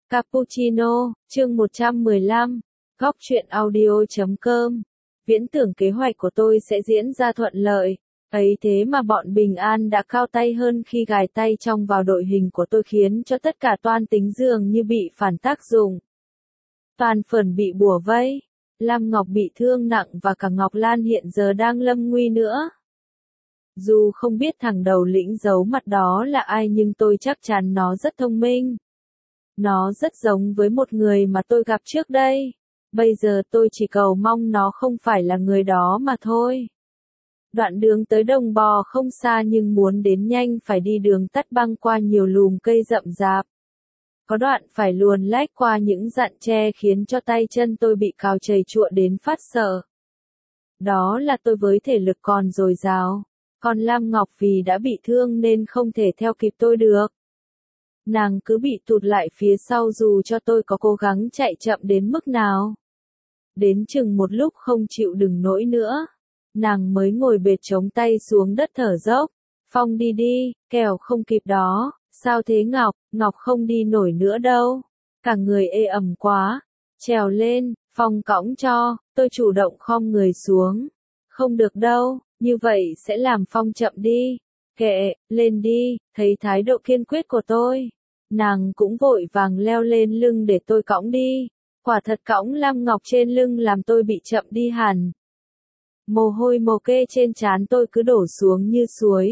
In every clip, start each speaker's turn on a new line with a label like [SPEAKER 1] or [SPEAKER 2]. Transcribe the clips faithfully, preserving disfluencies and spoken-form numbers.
[SPEAKER 1] Cappuccino, chương một trăm mười lăm, góc truyện audio chấm com. Viễn tưởng kế hoạch của tôi sẽ diễn ra thuận lợi, ấy thế mà bọn Bình An đã cao tay hơn khi gài tay trong vào đội hình của tôi, khiến cho tất cả toan tính dường như bị phản tác dụng. Toàn Phởn bị bủa vây, Lam Ngọc bị thương nặng và cả Ngọc Lan hiện giờ đang lâm nguy nữa. Dù không biết thằng đầu lĩnh giấu mặt đó là ai, nhưng tôi chắc chắn nó rất thông minh. Nó rất giống với một người mà tôi gặp trước đây. Bây giờ tôi chỉ cầu mong nó không phải là người đó mà thôi. Đoạn đường tới Đồng Bò không xa, nhưng muốn đến nhanh phải đi đường tắt băng qua nhiều lùm cây rậm rạp. Có đoạn phải luồn lách qua những rạn tre khiến cho tay chân tôi bị cào trầy trụa đến phát sợ. Đó là tôi với thể lực còn dồi dào. Còn Lam Ngọc vì đã bị thương nên không thể theo kịp tôi được. Nàng cứ bị tụt lại phía sau dù cho tôi có cố gắng chạy chậm đến mức nào. Đến chừng một lúc không chịu đựng nổi nữa, nàng mới ngồi bệt chống tay xuống đất thở dốc. Phong đi đi, kẻo không kịp đó. Sao thế Ngọc? Ngọc không đi nổi nữa đâu. Cả người ê ẩm quá. Trèo lên, Phong cõng cho. Tôi chủ động khom người xuống. Không được đâu, như vậy sẽ làm Phong chậm đi. Kệ, lên đi. Thấy thái độ kiên quyết của tôi, nàng cũng vội vàng leo lên lưng để tôi cõng đi. Quả thật cõng Lam Ngọc trên lưng làm tôi bị chậm đi hẳn. Mồ hôi mồ kê trên trán tôi cứ đổ xuống như suối.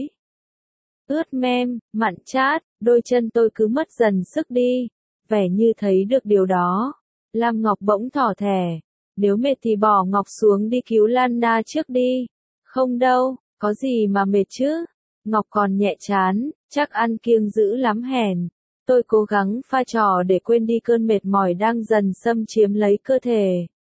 [SPEAKER 1] Ướt mem, mặn chát, đôi chân tôi cứ mất dần sức đi. Vẻ như thấy được điều đó, Lam Ngọc bỗng thỏ thẻ. Nếu mệt thì bỏ Ngọc xuống đi cứu Lan Na trước đi. Không đâu, có gì mà mệt chứ. Ngọc còn nhẹ chán, chắc ăn kiêng dữ lắm hèn. Tôi cố gắng pha trò để quên đi cơn mệt mỏi đang dần xâm chiếm lấy cơ thể.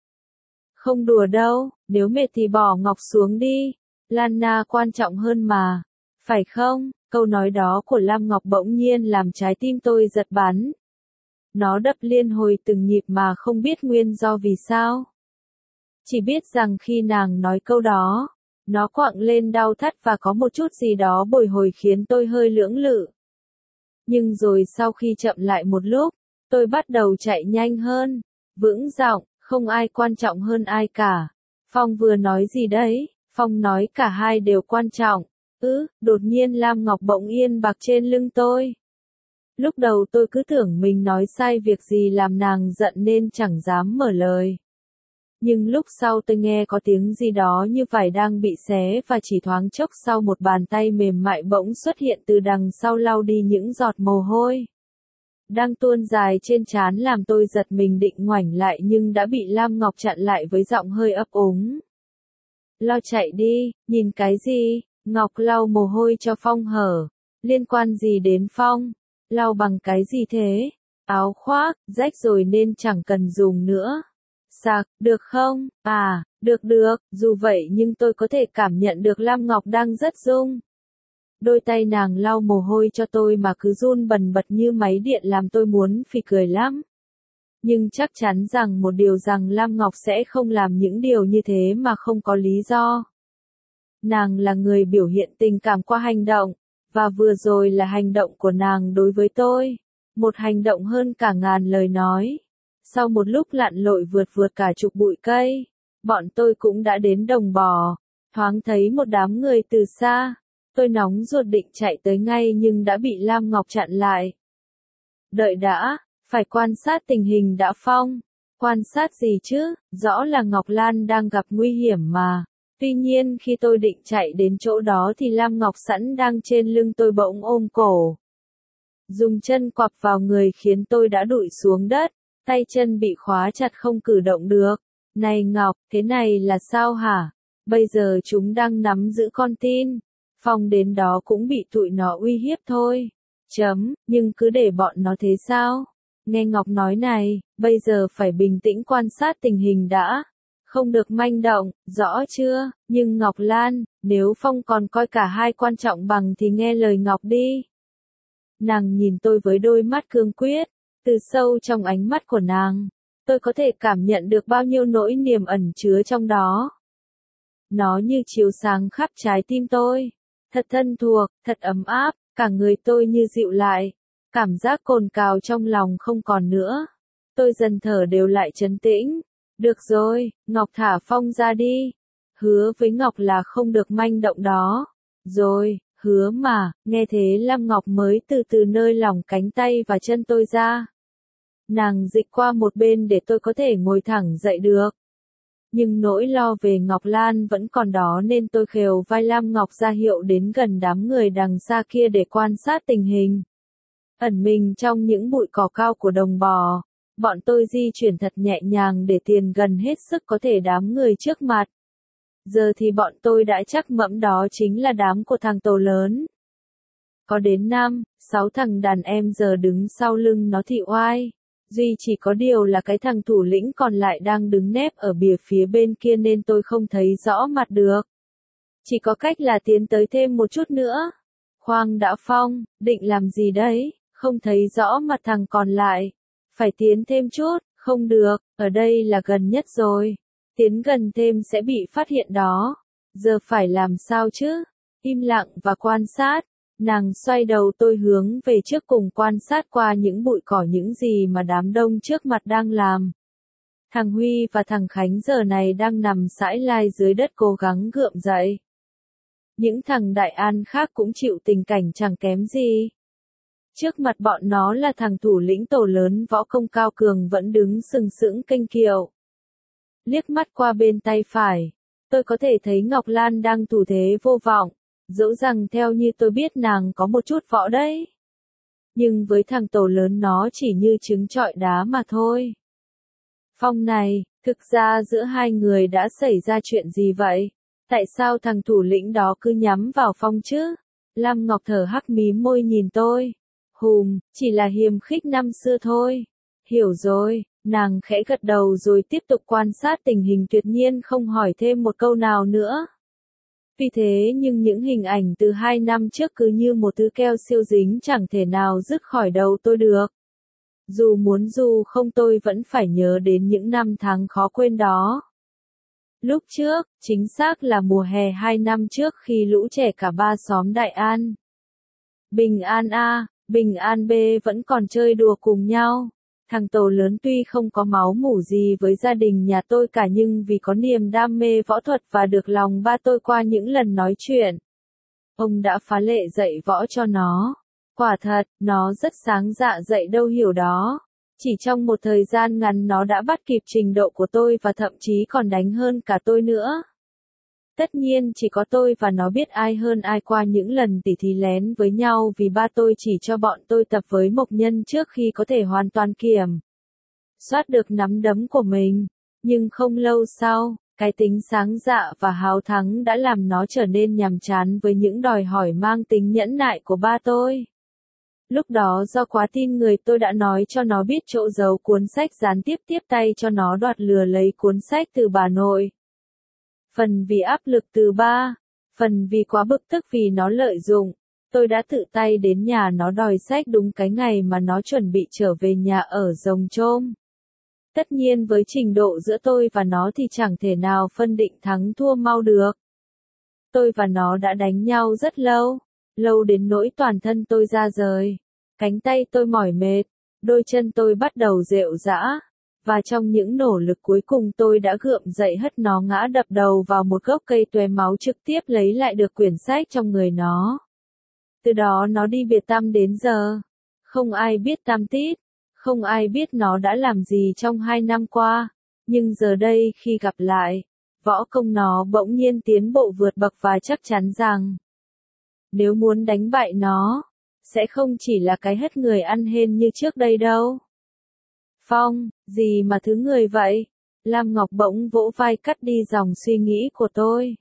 [SPEAKER 1] Không đùa đâu, nếu mệt thì bỏ Ngọc xuống đi. Lan Na quan trọng hơn mà. Phải không? Câu nói đó của Lam Ngọc bỗng nhiên làm trái tim tôi giật bắn. Nó đập liên hồi từng nhịp mà không biết nguyên do vì sao. Chỉ biết rằng khi nàng nói câu đó, nó quặn lên đau thắt và có một chút gì đó bồi hồi khiến tôi hơi lưỡng lự. Nhưng rồi sau khi chậm lại một lúc, tôi bắt đầu chạy nhanh hơn, vững giọng, không ai quan trọng hơn ai cả. Phong vừa nói gì đấy? Phong nói cả hai đều quan trọng. Ừ, đột nhiên Lam Ngọc bỗng yên bạc trên lưng tôi. Lúc đầu tôi cứ tưởng mình nói sai việc gì làm nàng giận nên chẳng dám mở lời. Nhưng lúc sau tôi nghe có tiếng gì đó như vải đang bị xé và chỉ thoáng chốc sau một bàn tay mềm mại bỗng xuất hiện từ đằng sau lau đi những giọt mồ hôi đang tuôn dài trên trán, làm tôi giật mình định ngoảnh lại nhưng đã bị Lam Ngọc chặn lại với giọng hơi ấp úng. Lo chạy đi, nhìn cái gì? Ngọc lau mồ hôi cho Phong hở. Liên quan gì đến Phong? Lau bằng cái gì thế? Áo khoác, rách rồi nên chẳng cần dùng nữa. Sạc, được không? À, được được, dù vậy nhưng tôi có thể cảm nhận được Lam Ngọc đang rất rung. Đôi tay nàng lau mồ hôi cho tôi mà cứ run bần bật như máy điện làm tôi muốn phì cười lắm. Nhưng chắc chắn rằng một điều rằng Lam Ngọc sẽ không làm những điều như thế mà không có lý do. Nàng là người biểu hiện tình cảm qua hành động, và vừa rồi là hành động của nàng đối với tôi. Một hành động hơn cả ngàn lời nói. Sau một lúc lặn lội vượt vượt cả chục bụi cây, bọn tôi cũng đã đến Đồng Bò. Thoáng thấy một đám người từ xa. Tôi nóng ruột định chạy tới ngay nhưng đã bị Lam Ngọc chặn lại. Đợi đã, phải quan sát tình hình đã Phong. Quan sát gì chứ, rõ là Ngọc Lan đang gặp nguy hiểm mà. Tuy nhiên khi tôi định chạy đến chỗ đó thì Lam Ngọc sẵn đang trên lưng tôi bỗng ôm cổ. Dùng chân quặp vào người khiến tôi đã đụi xuống đất, tay chân bị khóa chặt không cử động được. Này Ngọc, thế này là sao hả? Bây giờ chúng đang nắm giữ con tin. Phong đến đó cũng bị tụi nó uy hiếp thôi. Chấm, nhưng cứ để bọn nó thế sao? Nghe Ngọc nói này, bây giờ phải bình tĩnh quan sát tình hình đã. Không được manh động, rõ chưa? Nhưng Ngọc Lan, nếu Phong còn coi cả hai quan trọng bằng thì nghe lời Ngọc đi. Nàng nhìn tôi với đôi mắt cương quyết. Từ sâu trong ánh mắt của nàng, tôi có thể cảm nhận được bao nhiêu nỗi niềm ẩn chứa trong đó. Nó như chiếu sáng khắp trái tim tôi. Thật thân thuộc, thật ấm áp, cả người tôi như dịu lại. Cảm giác cồn cào trong lòng không còn nữa. Tôi dần thở đều lại trấn tĩnh. Được rồi, Ngọc thả Phong ra đi. Hứa với Ngọc là không được manh động đó. Rồi, hứa mà, nghe thế Lam Ngọc mới từ từ nơi lỏng cánh tay và chân tôi ra. Nàng dịch qua một bên để tôi có thể ngồi thẳng dậy được. Nhưng nỗi lo về Ngọc Lan vẫn còn đó nên tôi khều vai Lam Ngọc ra hiệu đến gần đám người đằng xa kia để quan sát tình hình. Ẩn mình trong những bụi cỏ cao của đồng bò, bọn tôi di chuyển thật nhẹ nhàng để tiền gần hết sức có thể đám người trước mặt. Giờ thì bọn tôi đã chắc mẫm đó chính là đám của thằng Tổ lớn. Có đến năm, sáu thằng đàn em giờ đứng sau lưng nó thì oai. Duy chỉ có điều là cái thằng thủ lĩnh còn lại đang đứng nép ở bìa phía bên kia nên tôi không thấy rõ mặt được. Chỉ có cách là tiến tới thêm một chút nữa. Khoang đã Phong, định làm gì đấy, không thấy rõ mặt thằng còn lại. Phải tiến thêm chút, không được, ở đây là gần nhất rồi. Tiến gần thêm sẽ bị phát hiện đó. Giờ phải làm sao chứ? Im lặng và quan sát. Nàng xoay đầu tôi hướng về trước cùng quan sát qua những bụi cỏ những gì mà đám đông trước mặt đang làm. Thằng Huy và thằng Khánh giờ này đang nằm sãi lai dưới đất cố gắng gượng dậy. Những thằng Đại An khác cũng chịu tình cảnh chẳng kém gì. Trước mặt bọn nó là thằng thủ lĩnh Tổ lớn võ công cao cường vẫn đứng sừng sững kênh kiệu. Liếc mắt qua bên tay phải, tôi có thể thấy Ngọc Lan đang thủ thế vô vọng. Dẫu rằng theo như tôi biết nàng có một chút võ đấy. Nhưng với thằng Tổ lớn nó chỉ như trứng trọi đá mà thôi. Phong này, thực ra giữa hai người đã xảy ra chuyện gì vậy? Tại sao thằng thủ lĩnh đó cứ nhắm vào Phong chứ? Lam Ngọc thở hắc mím môi nhìn tôi. Hùm, chỉ là hiềm khích năm xưa thôi. Hiểu rồi, nàng khẽ gật đầu rồi tiếp tục quan sát tình hình tuyệt nhiên không hỏi thêm một câu nào nữa. Vì thế nhưng những hình ảnh từ hai năm trước cứ như một thứ keo siêu dính chẳng thể nào dứt khỏi đầu tôi được. Dù muốn dù không tôi vẫn phải nhớ đến những năm tháng khó quên đó. Lúc trước, chính xác là mùa hè hai năm trước khi lũ trẻ cả ba xóm Đại An. Bình An A, Bình An B vẫn còn chơi đùa cùng nhau. Thằng Tổ lớn tuy không có máu mủ gì với gia đình nhà tôi cả nhưng vì có niềm đam mê võ thuật và được lòng ba tôi qua những lần nói chuyện. Ông đã phá lệ dạy võ cho nó. Quả thật, nó rất sáng dạ dạy đâu hiểu đó. Chỉ trong một thời gian ngắn nó đã bắt kịp trình độ của tôi và thậm chí còn đánh hơn cả tôi nữa. Tất nhiên chỉ có tôi và nó biết ai hơn ai qua những lần tỉ thí lén với nhau vì ba tôi chỉ cho bọn tôi tập với Mộc Nhân trước khi có thể hoàn toàn kiểm soát được nắm đấm của mình. Nhưng không lâu sau, cái tính sáng dạ và háo thắng đã làm nó trở nên nhàm chán với những đòi hỏi mang tính nhẫn nại của ba tôi. Lúc đó do quá tin người tôi đã nói cho nó biết chỗ giấu cuốn sách gián tiếp tiếp tay cho nó đoạt lừa lấy cuốn sách từ bà nội. Phần vì áp lực từ ba, phần vì quá bực tức vì nó lợi dụng, tôi đã tự tay đến nhà nó đòi sách đúng cái ngày mà nó chuẩn bị trở về nhà ở Rồng Chôm. Tất nhiên với trình độ giữa tôi và nó thì chẳng thể nào phân định thắng thua mau được. Tôi và nó đã đánh nhau rất lâu, lâu đến nỗi toàn thân tôi ra rời, cánh tay tôi mỏi mệt, đôi chân tôi bắt đầu rệu rã. Và trong những nỗ lực cuối cùng tôi đã gượng dậy hất nó ngã đập đầu vào một gốc cây tóe máu trực tiếp lấy lại được quyển sách trong người nó. Từ đó nó đi biệt tăm đến giờ. Không ai biết tăm tít, không ai biết nó đã làm gì trong hai năm qua. Nhưng giờ đây khi gặp lại, võ công nó bỗng nhiên tiến bộ vượt bậc và chắc chắn rằng nếu muốn đánh bại nó, sẽ không chỉ là cái hất người ăn hên như trước đây đâu. Phong, gì mà thứ người vậy? Lam Ngọc bỗng vỗ vai cắt đi dòng suy nghĩ của tôi.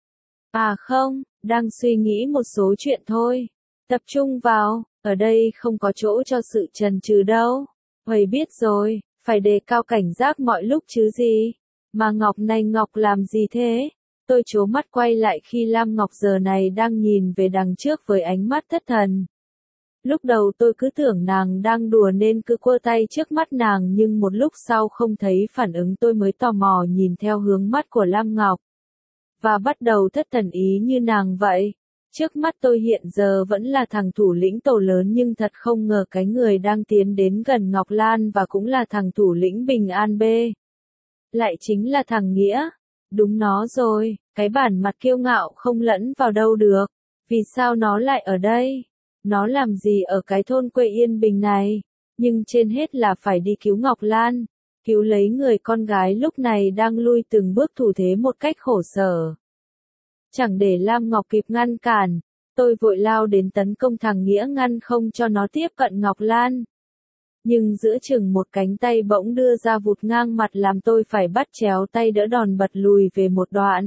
[SPEAKER 1] À không, đang suy nghĩ một số chuyện thôi. Tập trung vào, ở đây không có chỗ cho sự chần chừ đâu. Huầy biết rồi, phải đề cao cảnh giác mọi lúc chứ gì. Mà Ngọc này Ngọc làm gì thế? Tôi trố mắt quay lại khi Lam Ngọc giờ này đang nhìn về đằng trước với ánh mắt thất thần. Lúc đầu tôi cứ tưởng nàng đang đùa nên cứ quơ tay trước mắt nàng nhưng một lúc sau không thấy phản ứng tôi mới tò mò nhìn theo hướng mắt của Lam Ngọc. Và bắt đầu thất thần ý như nàng vậy. Trước mắt tôi hiện giờ vẫn là thằng thủ lĩnh tổ lớn nhưng thật không ngờ cái người đang tiến đến gần Ngọc Lan và cũng là thằng thủ lĩnh Bình An B. Lại chính là thằng Nghĩa. Đúng nó rồi, cái bản mặt kiêu ngạo không lẫn vào đâu được. Vì sao nó lại ở đây? Nó làm gì ở cái thôn quê yên bình này? Nhưng trên hết là phải đi cứu Ngọc Lan. Cứu lấy người con gái lúc này đang lui từng bước thủ thế một cách khổ sở. Chẳng để Lam Ngọc kịp ngăn cản, tôi vội lao đến tấn công thằng Nghĩa ngăn không cho nó tiếp cận Ngọc Lan. Nhưng giữa chừng một cánh tay bỗng đưa ra vụt ngang mặt làm tôi phải bắt chéo tay đỡ đòn bật lùi về một đoạn.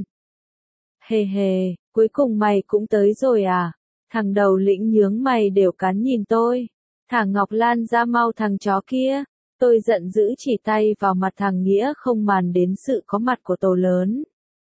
[SPEAKER 1] Hề hề, cuối cùng mày cũng tới rồi à? Thằng đầu lĩnh nhướng mày đều cắn nhìn tôi. Thả Ngọc Lan ra mau thằng chó kia. Tôi giận dữ chỉ tay vào mặt thằng Nghĩa không màng đến sự có mặt của tổ lớn.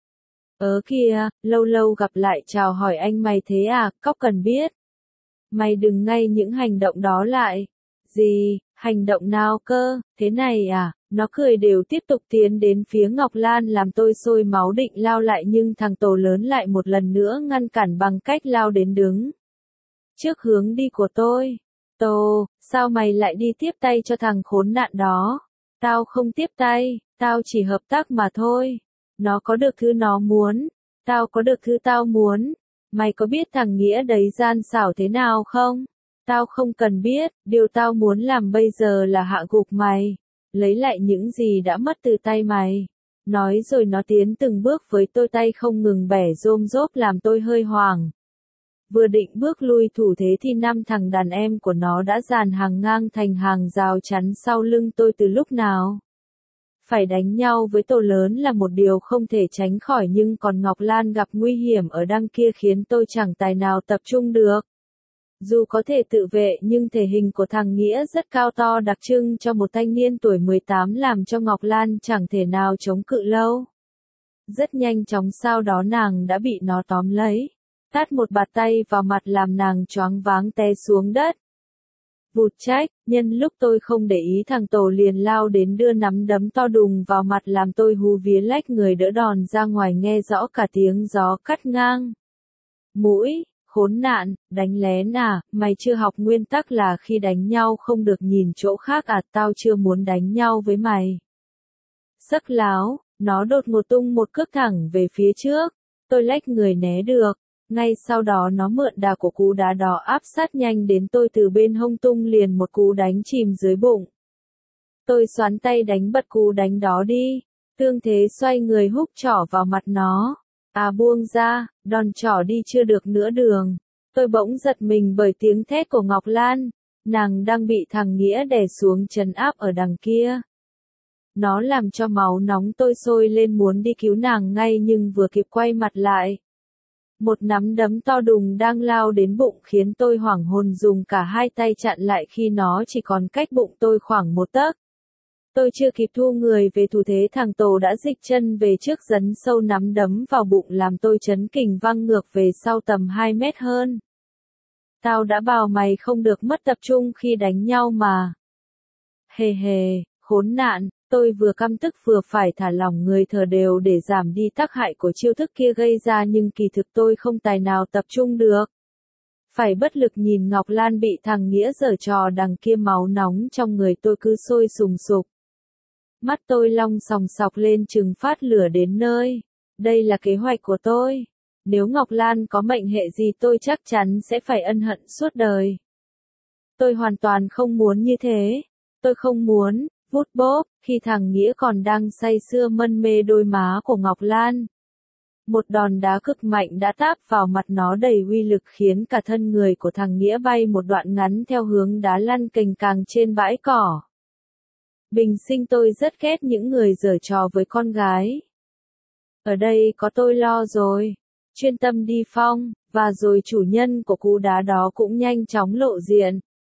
[SPEAKER 1] Ớ kìa, lâu lâu gặp lại chào hỏi anh mày thế à, cóc cần biết. Mày đừng ngay những hành động đó lại. Gì, hành động nào cơ, thế này à, nó cười đều tiếp tục tiến đến phía Ngọc Lan làm tôi sôi máu định lao lại nhưng thằng tổ lớn lại một lần nữa ngăn cản bằng cách lao đến đứng trước hướng đi của tôi. Tô, sao mày lại đi tiếp tay cho thằng khốn nạn đó? Tao không tiếp tay, tao chỉ hợp tác mà thôi. Nó có được thứ nó muốn, tao có được thứ tao muốn. Mày có biết thằng Nghĩa đấy gian xảo thế nào không? Tao không cần biết, điều tao muốn làm bây giờ là hạ gục mày, lấy lại những gì đã mất từ tay mày. Nói rồi nó tiến từng bước với tôi tay không ngừng bẻ rôm rốp làm tôi hơi hoảng. Vừa định bước lui thủ thế thì năm thằng đàn em của nó đã dàn hàng ngang thành hàng rào chắn sau lưng tôi từ lúc nào. Phải đánh nhau với tổ lớn là một điều không thể tránh khỏi nhưng còn Ngọc Lan gặp nguy hiểm ở đằng kia khiến tôi chẳng tài nào tập trung được. Dù có thể tự vệ nhưng thể hình của thằng Nghĩa rất cao to đặc trưng cho một thanh niên tuổi mười tám làm cho Ngọc Lan chẳng thể nào chống cự lâu. Rất nhanh chóng sau đó nàng đã bị nó tóm lấy, tát một bạt tay vào mặt làm nàng choáng váng té xuống đất. Vụt trách, nhân lúc tôi không để ý thằng tổ liền lao đến đưa nắm đấm to đùng vào mặt làm tôi hú vía lách người đỡ đòn ra ngoài nghe rõ cả tiếng gió cắt ngang. Mũi, khốn nạn, đánh lén à, mày chưa học nguyên tắc là khi đánh nhau không được nhìn chỗ khác à, tao chưa muốn đánh nhau với mày. Sắc láo, nó đột ngột tung một cước thẳng về phía trước, tôi lách người né được. Ngay sau đó nó mượn đà của cú đá đó áp sát nhanh đến tôi từ bên hông tung liền một cú đánh chìm dưới bụng. Tôi xoắn tay đánh bật cú đánh đó đi, tương thế xoay người húc trỏ vào mặt nó. À buông ra, đòn trỏ đi chưa được nửa đường. Tôi bỗng giật mình bởi tiếng thét của Ngọc Lan, nàng đang bị thằng Nghĩa đè xuống trấn áp ở đằng kia. Nó làm cho máu nóng tôi sôi lên muốn đi cứu nàng ngay nhưng vừa kịp quay mặt lại. Một nắm đấm to đùng đang lao đến bụng khiến tôi hoảng hồn dùng cả hai tay chặn lại khi nó chỉ còn cách bụng tôi khoảng một tấc. Tôi chưa kịp thu người về thủ thế thằng tổ đã dịch chân về trước dấn sâu nắm đấm vào bụng làm tôi chấn kình văng ngược về sau tầm hai mét hơn. Tao đã bảo mày không được mất tập trung khi đánh nhau mà. Hề hề, khốn nạn. Tôi vừa căm tức vừa phải thả lỏng người thở đều để giảm đi tác hại của chiêu thức kia gây ra nhưng kỳ thực tôi không tài nào tập trung được. Phải bất lực nhìn Ngọc Lan bị thằng Nghĩa giở trò đằng kia máu nóng trong người tôi cứ sôi sùng sục. Mắt tôi long sòng sọc lên chừng phát lửa đến nơi. Đây là kế hoạch của tôi. Nếu Ngọc Lan có mệnh hệ gì tôi chắc chắn sẽ phải ân hận suốt đời. Tôi hoàn toàn không muốn như thế. Tôi không muốn. Vút bốp, khi thằng Nghĩa còn đang say sưa mân mê đôi má của Ngọc Lan. Một đòn đá cực mạnh đã táp vào mặt nó đầy uy lực khiến cả thân người của thằng Nghĩa bay một đoạn ngắn theo hướng đá lăn cành càng trên bãi cỏ. Bình sinh tôi rất ghét những người giở trò với con gái. Ở đây có tôi lo rồi. Chuyên tâm đi Phong, và rồi chủ nhân của cú đá đó cũng nhanh chóng lộ diện.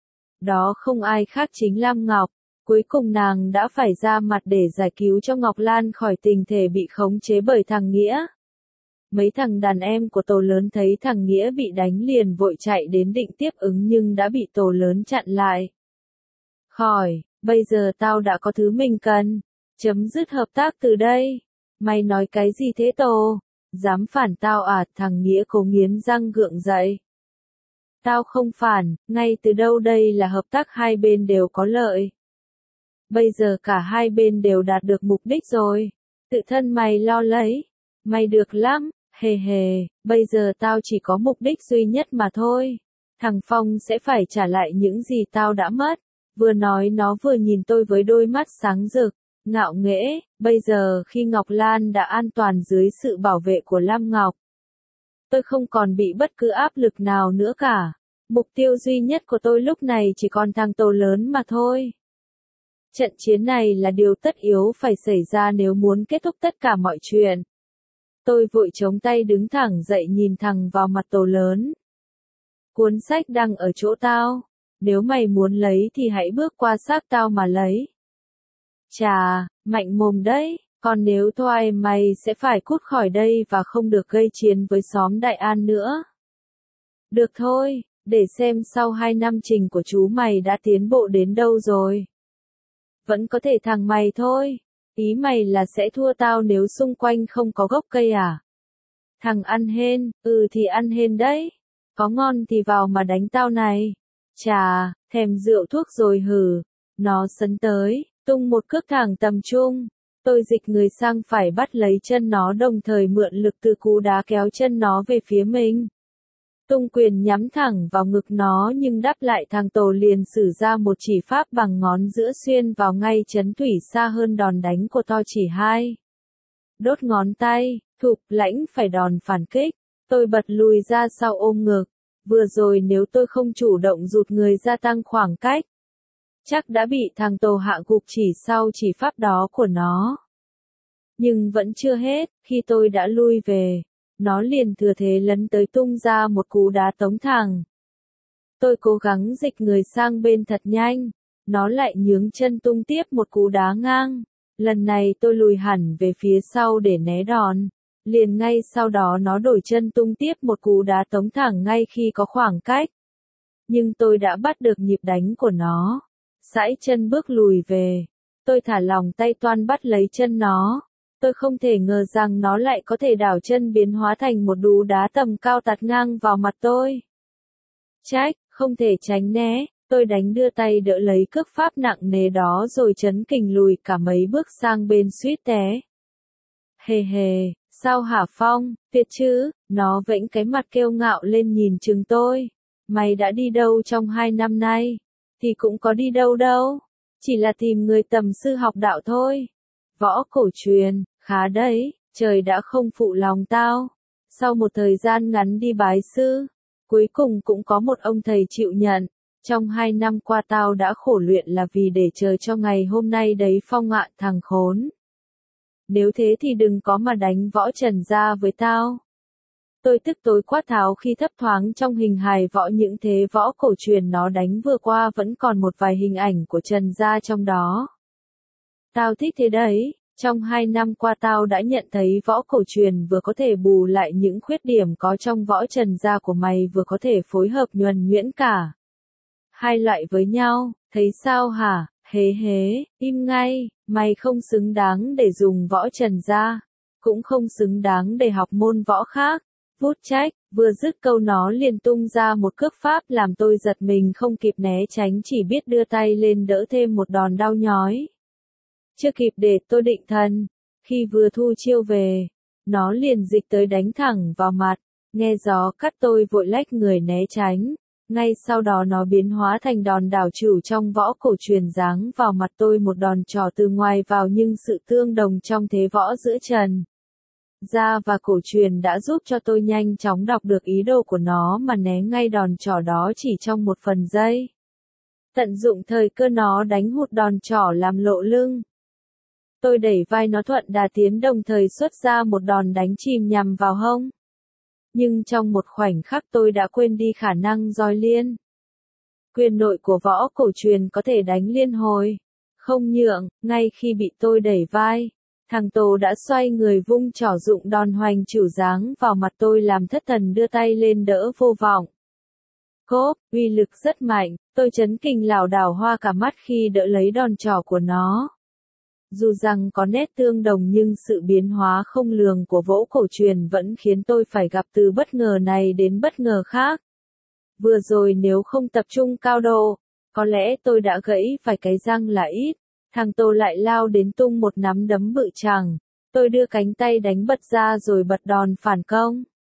[SPEAKER 1] Đó không ai khác chính Lam Ngọc. Cuối cùng nàng đã phải ra mặt để giải cứu cho Ngọc Lan khỏi tình thể bị khống chế bởi thằng Nghĩa. Mấy thằng đàn em của tổ lớn thấy thằng Nghĩa bị đánh liền vội chạy đến định tiếp ứng nhưng đã bị tổ lớn chặn lại. Khỏi, bây giờ tao đã có thứ mình cần. Chấm dứt hợp tác từ đây. Mày nói cái gì thế tổ? Dám phản tao à, thằng Nghĩa Cố nghiến răng gượng dậy. Tao không phản, ngay từ đâu đây là hợp tác hai bên đều có lợi. Bây giờ cả hai bên đều đạt được mục đích rồi. Tự thân mày lo lấy. Mày được lắm, hề hề, bây giờ tao chỉ có mục đích duy nhất mà thôi. Thằng Phong sẽ phải trả lại những gì tao đã mất. Vừa nói nó vừa nhìn tôi với đôi mắt sáng rực, ngạo nghễ. Bây giờ khi Ngọc Lan đã an toàn dưới sự bảo vệ của Lam Ngọc, tôi không còn bị bất cứ áp lực nào nữa cả. Mục tiêu duy nhất của tôi lúc này chỉ còn thằng Tồ lớn mà thôi. Trận chiến này là điều tất yếu phải xảy ra nếu muốn kết thúc tất cả mọi chuyện. Tôi vội chống tay đứng thẳng dậy nhìn thẳng vào mặt Tồ lớn. Cuốn sách đang ở chỗ tao. Nếu mày muốn lấy thì hãy bước qua xác tao mà lấy. Chà, mạnh mồm đấy. Còn nếu thoai mày sẽ phải cút khỏi đây và không được gây chiến với xóm Đại An nữa. Được thôi, để xem sau hai năm trình của chú mày đã tiến bộ đến đâu rồi. Vẫn có thể thằng mày thôi. Ý mày là sẽ thua tao nếu xung quanh không có gốc cây à? Thằng ăn hên, ừ thì ăn hên đấy. Có ngon thì vào mà đánh tao này. Chà, thèm rượu thuốc rồi hử. Nó sấn tới, tung một cước thẳng tầm trung. Tôi dịch người sang phải bắt lấy chân nó đồng thời mượn lực từ cú đá kéo chân nó về phía mình. Tung quyền nhắm thẳng vào ngực nó nhưng đáp lại thằng Tổ liền sử ra một chỉ pháp bằng ngón giữa xuyên vào ngay chấn thủy xa hơn đòn đánh của to chỉ hai. Đốt ngón tay, thụp lãnh phải đòn phản kích. Tôi bật lùi ra sau ôm ngực. Vừa rồi nếu tôi không chủ động rụt người gia tăng khoảng cách, chắc đã bị thằng Tổ hạ gục chỉ sau chỉ pháp đó của nó. Nhưng vẫn chưa hết, khi tôi đã lui về, nó liền thừa thế lấn tới tung ra một cú đá tống thẳng. Tôi cố gắng dịch người sang bên thật nhanh, nó lại nhướng chân tung tiếp một cú đá ngang. Lần này tôi lùi hẳn về phía sau để né đòn. Liền ngay sau đó nó đổi chân tung tiếp một cú đá tống thẳng ngay khi có khoảng cách. Nhưng tôi đã bắt được nhịp đánh của nó. Sải chân bước lùi về. Tôi thả lỏng tay toan bắt lấy chân nó. Tôi không thể ngờ rằng nó lại có thể đảo chân biến hóa thành một cú đá tầm cao tạt ngang vào mặt tôi. Trách, không thể tránh né. Tôi đánh đưa tay đỡ lấy cước pháp nặng nề đó rồi chấn kình lùi cả mấy bước sang bên suýt té. Hề hề, sao hả Phong, tuyệt chứ, nó vẫy cái mặt kiêu ngạo lên nhìn chừng tôi. Mày đã đi đâu trong hai năm nay? Thì cũng có đi đâu đâu, chỉ là tìm người tầm sư học đạo thôi. Võ cổ truyền, khá đấy, trời đã không phụ lòng tao. Sau một thời gian ngắn đi bái sư, cuối cùng cũng có một ông thầy chịu nhận. Trong hai năm qua tao đã khổ luyện là vì để chờ cho ngày hôm nay đấy Phong ạ, thằng khốn. Nếu thế thì đừng có mà đánh võ Trần gia với tao. Tôi tức tối quát tháo khi thấp thoáng trong hình hài võ những thế võ cổ truyền nó đánh vừa qua vẫn còn một vài hình ảnh của Trần gia trong đó. Tao thích thế đấy, trong hai năm qua tao đã nhận thấy võ cổ truyền vừa có thể bù lại những khuyết điểm có trong võ Trần gia của mày vừa có thể phối hợp nhuần nhuyễn cả hai loại với nhau, thấy sao hả? Hế hế, im ngay, mày không xứng đáng để dùng võ Trần gia, cũng không xứng đáng để học môn võ khác. Vút trách, vừa dứt câu nó liền tung ra một cước pháp làm tôi giật mình không kịp né tránh chỉ biết đưa tay lên đỡ thêm một đòn đau nhói. Chưa kịp để tôi định thần, khi vừa thu chiêu về, nó liền dịch tới đánh thẳng vào mặt, nghe gió cắt tôi vội lách người né tránh. Ngay sau đó nó biến hóa thành đòn đảo chủ trong võ cổ truyền giáng vào mặt tôi một đòn trỏ từ ngoài vào nhưng sự tương đồng trong thế võ giữa Trần gia và cổ truyền đã giúp cho tôi nhanh chóng đọc được ý đồ của nó mà né ngay đòn trỏ đó chỉ trong một phần giây. Tận dụng thời cơ nó đánh hụt đòn trỏ làm lộ lưng. Tôi đẩy vai nó thuận đà tiến đồng thời xuất ra một đòn đánh chìm nhằm vào hông. Nhưng trong một khoảnh khắc tôi đã quên đi khả năng roi liên. Quyền nội của võ cổ truyền có thể đánh liên hồi, không nhượng, ngay khi bị tôi đẩy vai. Thằng Tô đã xoay người vung trỏ dụng đòn hoành chịu giáng vào mặt tôi làm thất thần đưa tay lên đỡ vô vọng. Cốp, uy lực rất mạnh, tôi chấn kinh lảo đảo hoa cả mắt khi đỡ lấy đòn trỏ của nó. Dù rằng có nét tương đồng nhưng sự biến hóa không lường của vỗ cổ truyền vẫn khiến tôi phải gặp từ bất ngờ này đến bất ngờ khác. Vừa rồi nếu không tập trung cao độ, có lẽ tôi đã gãy vài cái răng là ít. Thằng Tô lại lao đến tung một nắm đấm bự chằng. Tôi đưa cánh tay đánh bật ra rồi bật đòn phản công.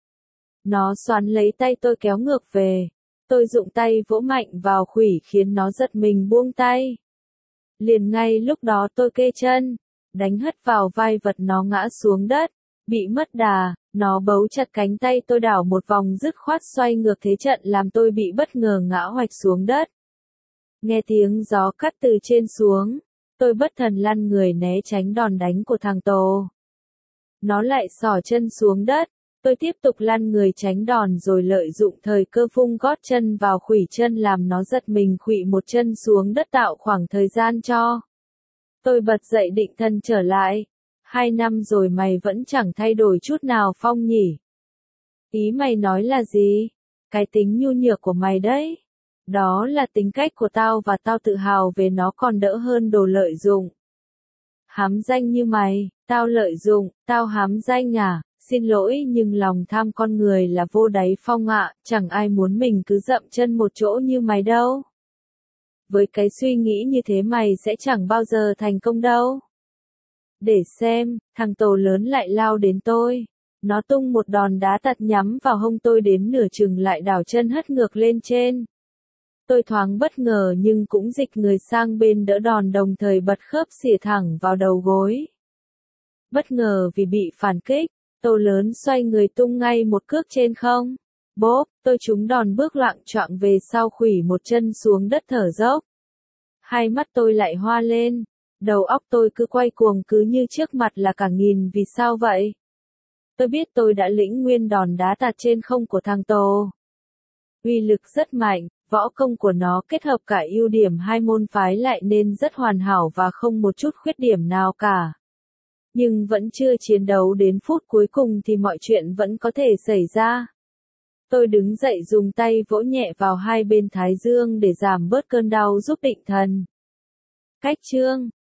[SPEAKER 1] Nó xoắn lấy tay tôi kéo ngược về. Tôi dụng tay vỗ mạnh vào khuỷu khiến nó giật mình buông tay. Liền ngay lúc đó tôi kê chân, đánh hất vào vai vật nó ngã xuống đất. Bị mất đà, nó bấu chặt cánh tay tôi đảo một vòng dứt khoát xoay ngược thế trận làm tôi bị bất ngờ ngã hoạch xuống đất. Nghe tiếng gió cắt từ trên xuống, tôi bất thần lăn người né tránh đòn đánh của thằng Tô. Nó lại xỏ chân xuống đất, tôi tiếp tục lăn người tránh đòn rồi lợi dụng thời cơ vung gót chân vào khuỷu chân làm nó giật mình khuỵu một chân xuống đất tạo khoảng thời gian cho. Tôi bật dậy định thân trở lại. Hai năm rồi mày vẫn chẳng thay đổi chút nào Phong nhỉ? Ý mày nói là gì? Cái tính nhu nhược của mày đấy. Đó là tính cách của tao và tao tự hào về nó còn đỡ hơn đồ lợi dụng. Hám danh như mày, tao lợi dụng, tao hám danh à? Xin lỗi nhưng lòng tham con người là vô đáy Phong ạ, chẳng ai muốn mình cứ dậm chân một chỗ như mày đâu. Với cái suy nghĩ như thế mày sẽ chẳng bao giờ thành công đâu. Để xem, thằng Tô lớn lại lao đến tôi. Nó tung một đòn đá tạt nhắm vào hông tôi đến nửa chừng lại đảo chân hất ngược lên trên. Tôi thoáng bất ngờ nhưng cũng dịch người sang bên đỡ đòn đồng thời bật khớp xỉa thẳng vào đầu gối. Bất ngờ vì bị phản kích, Tô lớn xoay người tung ngay một cước trên không. Bốp, tôi trúng đòn bước loạng choạng về sau khuỷu một chân xuống đất thở dốc. Hai mắt tôi lại hoa lên. Đầu óc tôi cứ quay cuồng cứ như trước mặt là cả nghìn vì sao vậy? Tôi biết tôi đã lĩnh nguyên đòn đá tạt trên không của thằng Tô. Uy lực rất mạnh, võ công của nó kết hợp cả ưu điểm hai môn phái lại nên rất hoàn hảo và không một chút khuyết điểm nào cả. Nhưng vẫn chưa chiến đấu đến phút cuối cùng thì mọi chuyện vẫn có thể xảy ra. Tôi đứng dậy dùng tay vỗ nhẹ vào hai bên thái dương để giảm bớt cơn đau giúp định thần. Cách chương